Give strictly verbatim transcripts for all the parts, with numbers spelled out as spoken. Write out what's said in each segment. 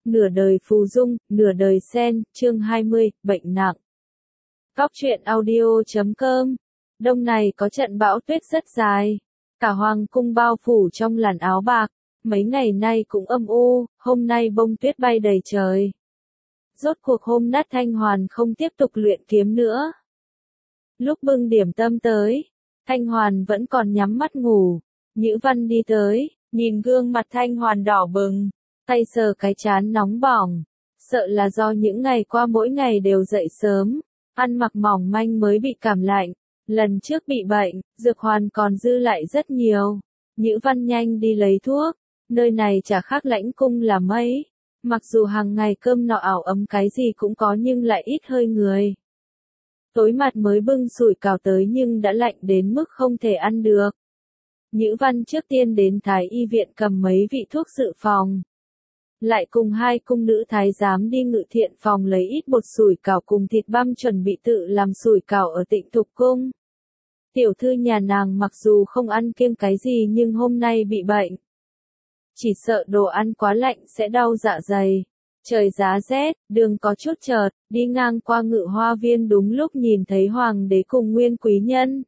nửa đời phù dung, nửa đời sen, chương hai mươi, bệnh nặng. Góc truyện audio chấm com. Đông này có trận bão tuyết rất dài. Cả hoàng cung bao phủ trong làn áo bạc. Mấy ngày nay cũng âm u, hôm nay bông tuyết bay đầy trời. Rốt cuộc hôm nát Thanh Hoàn không tiếp tục luyện kiếm nữa. Lúc bưng điểm tâm tới, Thanh Hoàn vẫn còn nhắm mắt ngủ. Nhữ Văn đi tới, nhìn gương mặt Thanh Hoàn đỏ bừng, tay sờ cái trán nóng bỏng. Sợ là do những ngày qua mỗi ngày đều dậy sớm, ăn mặc mỏng manh mới bị cảm lạnh. Lần trước bị bệnh, dược hoàn còn dư lại rất nhiều. Nhữ Văn nhanh đi lấy thuốc, nơi này chả khác lãnh cung là mấy. Mặc dù hàng ngày cơm nọ ảo ấm cái gì cũng có nhưng lại ít hơi người. Tối mặt mới bưng sủi cảo tới nhưng đã lạnh đến mức không thể ăn được. Nhữ Văn trước tiên đến Thái y viện cầm mấy vị thuốc dự phòng. Lại cùng hai cung nữ thái giám đi ngự thiện phòng lấy ít bột sủi cảo cùng thịt băm chuẩn bị tự làm sủi cảo ở Tịnh Thục Cung. Tiểu thư nhà nàng mặc dù không ăn kiêng cái gì nhưng hôm nay bị bệnh. Chỉ sợ đồ ăn quá lạnh sẽ đau dạ dày. Trời giá rét, đường có chút chợt, đi ngang qua Ngự Hoa Viên đúng lúc nhìn thấy hoàng đế cùng nguyên quý nhân.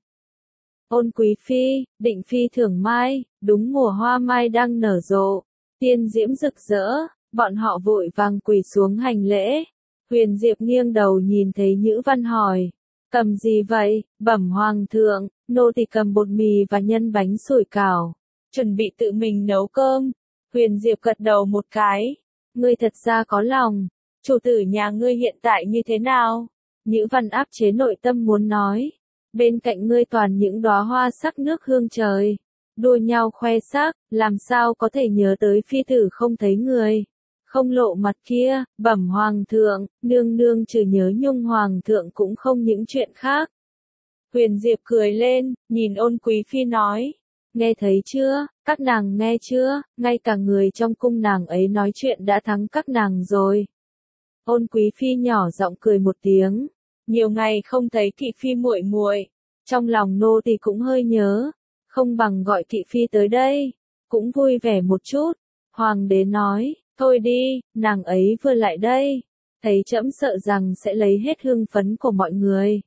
Ôn quý phi, định phi thưởng mai, đúng mùa hoa mai đang nở rộ, tiên diễm rực rỡ, bọn họ vội vàng quỳ xuống hành lễ. Huyền Diệp nghiêng đầu nhìn thấy Nhữ Văn hỏi, cầm gì vậy? Bẩm hoàng thượng, nô tỳ cầm bột mì và nhân bánh sủi cảo, chuẩn bị tự mình nấu cơm. Huyền Diệp gật đầu một cái, ngươi thật ra có lòng, chủ tử nhà ngươi hiện tại như thế nào? Nhữ Văn áp chế nội tâm muốn nói, bên cạnh ngươi toàn những đóa hoa sắc nước hương trời, đua nhau khoe sắc, làm sao có thể nhớ tới phi tử không thấy người, không lộ mặt kia. Bẩm hoàng thượng, nương nương trừ nhớ nhung hoàng thượng cũng không những chuyện khác. Huyền Diệp cười lên, nhìn Ôn quý phi nói, nghe thấy chưa, các nàng nghe chưa, ngay cả người trong cung nàng ấy nói chuyện đã thắng các nàng rồi. Ôn quý phi nhỏ giọng cười một tiếng, nhiều ngày không thấy Kỵ phi muội muội, trong lòng nô tỳ cũng hơi nhớ, không bằng gọi Kỵ phi tới đây, cũng vui vẻ một chút. Hoàng đế nói, thôi đi, nàng ấy vừa lại đây, thấy trẫm sợ rằng sẽ lấy hết hương phấn của mọi người.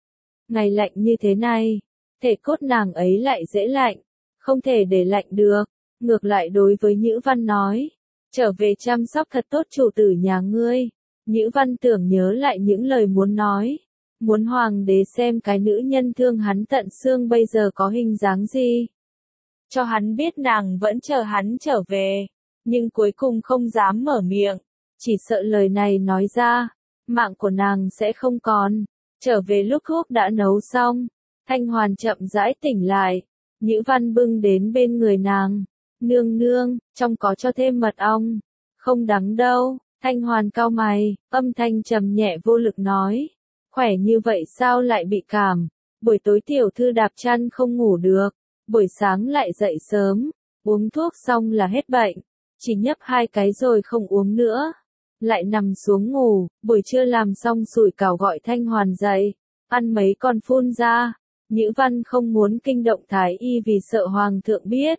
Ngày lạnh như thế này, thể cốt nàng ấy lại dễ lạnh, không thể để lạnh được. Ngược lại đối với Nhữ Văn nói, trở về chăm sóc thật tốt chủ tử nhà ngươi. Nhữ Văn tưởng nhớ lại những lời muốn nói, muốn hoàng đế xem cái nữ nhân thương hắn tận xương bây giờ có hình dáng gì. Cho hắn biết nàng vẫn chờ hắn trở về, nhưng cuối cùng không dám mở miệng, chỉ sợ lời này nói ra, mạng của nàng sẽ không còn. Trở về lúc thuốc đã nấu xong, Thanh Hoàn chậm rãi tỉnh lại, Nhữ Văn bưng đến bên người nàng, nương nương, trong có cho thêm mật ong, không đắng đâu. Thanh Hoàn cau mày, âm thanh trầm nhẹ vô lực nói, khỏe như vậy sao lại bị cảm, buổi tối tiểu thư đạp chăn không ngủ được, buổi sáng lại dậy sớm, uống thuốc xong là hết bệnh, chỉ nhấp hai cái rồi không uống nữa, lại nằm xuống ngủ. Buổi trưa làm xong sủi cảo gọi Thanh Hoàn dậy, ăn mấy con phun ra. Nhữ Văn không muốn kinh động Thái y vì sợ hoàng thượng biết.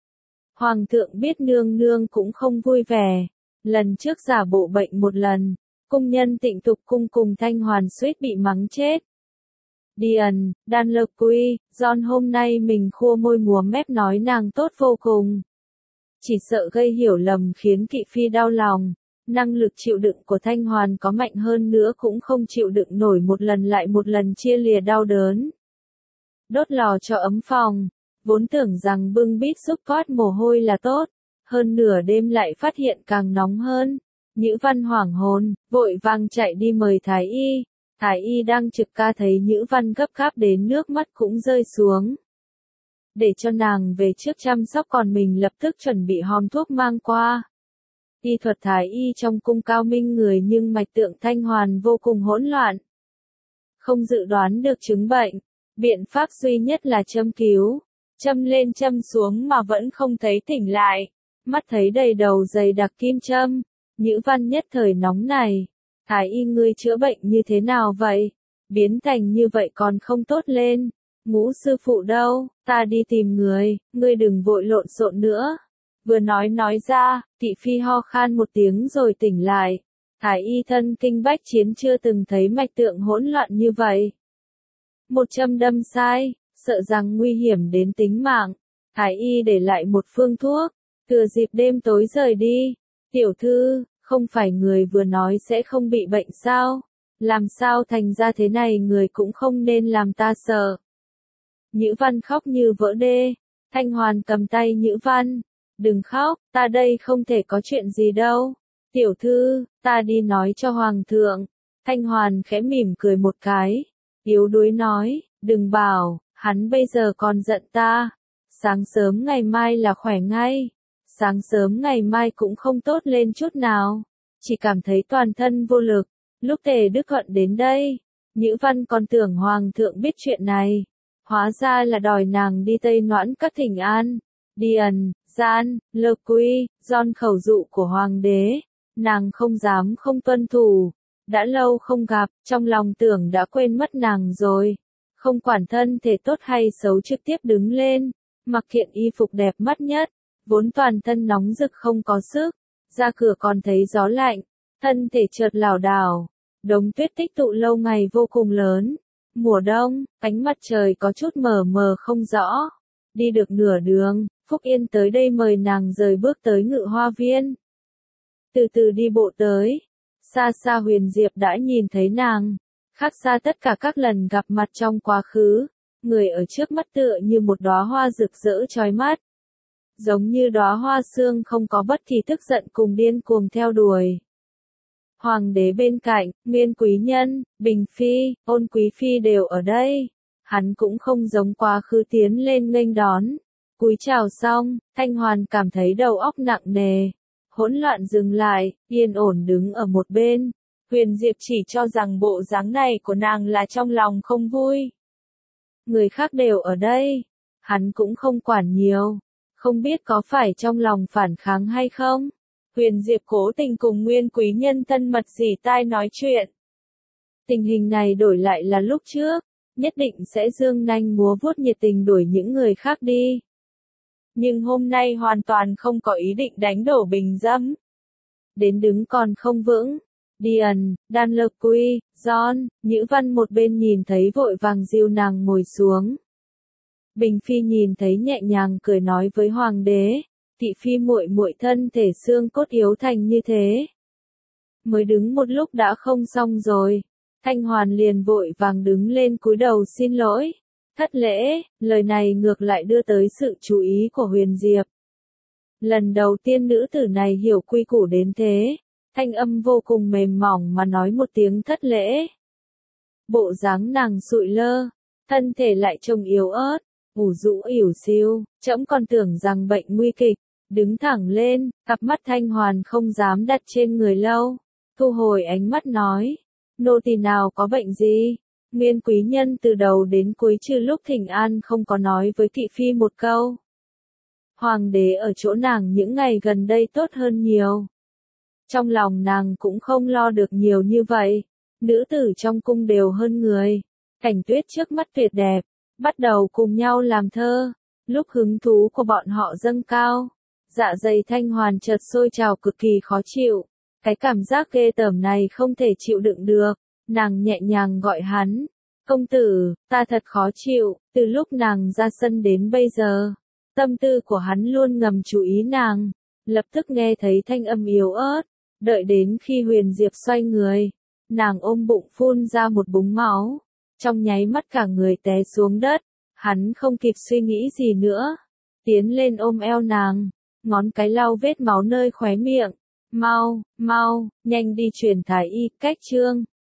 Hoàng thượng biết nương nương cũng không vui vẻ. Lần trước giả bộ bệnh một lần, cung nhân Tịnh Thục Cung cùng Thanh Hoàn suýt bị mắng chết. Điền, Đan Lộc Quy, John hôm nay mình khua môi múa mép nói nàng tốt vô cùng. Chỉ sợ gây hiểu lầm khiến Kỵ phi đau lòng. Năng lực chịu đựng của Thanh Hoàn có mạnh hơn nữa cũng không chịu đựng nổi một lần lại một lần chia lìa đau đớn. Đốt lò cho ấm phòng, vốn tưởng rằng bưng bít giúp toát mồ hôi là tốt. Hơn nửa đêm lại phát hiện càng nóng hơn. Nhữ Văn hoảng hồn, vội vàng chạy đi mời Thái y. Thái y đang trực ca thấy Nhữ Văn gấp gáp đến nước mắt cũng rơi xuống. Để cho nàng về trước chăm sóc còn mình lập tức chuẩn bị hòm thuốc mang qua. Y thuật Thái y trong cung cao minh người nhưng mạch tượng Thanh Hoàn vô cùng hỗn loạn. Không dự đoán được chứng bệnh, biện pháp duy nhất là châm cứu. Châm lên châm xuống mà vẫn không thấy tỉnh lại. Mắt thấy đầy đầu dày đặc kim châm, Nhữ Văn nhất thời nóng này. Thái y ngươi chữa bệnh như thế nào vậy? Biến thành như vậy còn không tốt lên. Ngũ sư phụ đâu? Ta đi tìm người, ngươi đừng vội lộn xộn nữa. Vừa nói nói ra, thị phi ho khan một tiếng rồi tỉnh lại. Thái y thân kinh bách chiến chưa từng thấy mạch tượng hỗn loạn như vậy. Một châm đâm sai, sợ rằng nguy hiểm đến tính mạng. Thái y để lại một phương thuốc, thừa dịp đêm tối rời đi. Tiểu thư, không phải người vừa nói sẽ không bị bệnh sao? Làm sao thành ra thế này, người cũng không nên làm ta sợ. Nhữ Văn khóc như vỡ đê. Thanh Hoàn cầm tay Nhữ Văn. Đừng khóc, ta đây không thể có chuyện gì đâu. Tiểu thư, ta đi nói cho Hoàng thượng. Thanh Hoàn khẽ mỉm cười một cái. Yếu đuối nói, đừng bảo, hắn bây giờ còn giận ta. Sáng sớm ngày mai là khỏe ngay. Sáng sớm ngày mai cũng không tốt lên chút nào. Chỉ cảm thấy toàn thân vô lực. Lúc Tề Đức Hận đến đây, Nhữ Văn còn tưởng Hoàng thượng biết chuyện này. Hóa ra là đòi nàng đi Tây Noãn các thỉnh an. Điền, Gian, Lơ Quy, Giòn khẩu dụ của Hoàng đế. Nàng không dám không tuân thủ. Đã lâu không gặp, trong lòng tưởng đã quên mất nàng rồi. Không quản thân thể tốt hay xấu trực tiếp đứng lên. Mặc kiện y phục đẹp mắt nhất. Vốn toàn thân nóng rực không có sức. Ra cửa còn thấy gió lạnh. Thân thể chợt lảo đảo. Đống tuyết tích tụ lâu ngày vô cùng lớn. Mùa đông, ánh mặt trời có chút mờ mờ không rõ. Đi được nửa đường, Phúc Yên tới đây mời nàng rời bước tới Ngự Hoa Viên. Từ từ đi bộ tới. Xa xa Huyền Diệp đã nhìn thấy nàng. Khác xa tất cả các lần gặp mặt trong quá khứ. Người ở trước mắt tựa như một đóa hoa rực rỡ chói mắt. Giống như đóa hoa sương không có bất kỳ tức giận cùng điên cuồng theo đuổi. Hoàng đế bên cạnh, Nguyên Quý Nhân, Bình Phi, Ôn Quý Phi đều ở đây. Hắn cũng không giống quá khứ tiến lên nghênh đón. Cúi chào xong, Thanh Hoàn cảm thấy đầu óc nặng nề. Hỗn loạn dừng lại, yên ổn đứng ở một bên. Huyền Diệp chỉ cho rằng bộ dáng này của nàng là trong lòng không vui. Người khác đều ở đây. Hắn cũng không quản nhiều. Không biết có phải trong lòng phản kháng hay không? Huyền Diệp cố tình cùng Nguyên Quý Nhân thân mật dì tai nói chuyện. Tình hình này đổi lại là lúc trước, nhất định sẽ dương nanh múa vuốt nhiệt tình đuổi những người khác đi. Nhưng hôm nay hoàn toàn không có ý định đánh đổ Bình Dâm. Đến đứng còn không vững. Điền, Đan Lơ Quy, Giòn, Nhữ Văn một bên nhìn thấy vội vàng dìu nàng ngồi xuống. Bình Phi nhìn thấy nhẹ nhàng cười nói với Hoàng đế. Thị phi muội muội thân thể xương cốt yếu thành như thế. Mới đứng một lúc đã không xong rồi. Thanh Hoàn liền vội vàng đứng lên cúi đầu xin lỗi. Thất lễ, lời này ngược lại đưa tới sự chú ý của Huyền Diệp. Lần đầu tiên nữ tử này hiểu quy củ đến thế. Thanh âm vô cùng mềm mỏng mà nói một tiếng thất lễ. Bộ dáng nàng sụi lơ, thân thể lại trông yếu ớt, ủ rũ ỉu xìu, trẫm còn tưởng rằng bệnh nguy kịch. Đứng thẳng lên, cặp mắt Thanh Hoàn không dám đặt trên người lâu. Thu hồi ánh mắt nói. Nô tỳ nào có bệnh gì? Nguyên Quý Nhân từ đầu đến cuối trừ lúc thỉnh an không có nói với thị phi một câu. Hoàng đế ở chỗ nàng những ngày gần đây tốt hơn nhiều. Trong lòng nàng cũng không lo được nhiều như vậy. Nữ tử trong cung đều hơn người. Cảnh tuyết trước mắt tuyệt đẹp. Bắt đầu cùng nhau làm thơ. Lúc hứng thú của bọn họ dâng cao. Dạ dày Thanh Hoàn chợt sôi trào cực kỳ khó chịu. Cái cảm giác ghê tởm này không thể chịu đựng được. Nàng nhẹ nhàng gọi hắn. Công tử, ta thật khó chịu. Từ lúc nàng ra sân đến bây giờ. Tâm tư của hắn luôn ngầm chú ý nàng. Lập tức nghe thấy thanh âm yếu ớt. Đợi đến khi Huyền Diệp xoay người. Nàng ôm bụng phun ra một búng máu. Trong nháy mắt cả người té xuống đất. Hắn không kịp suy nghĩ gì nữa. Tiến lên ôm eo nàng. Ngón cái lau vết máu nơi khóe miệng. Mau, mau, nhanh đi truyền thái y, cách trương.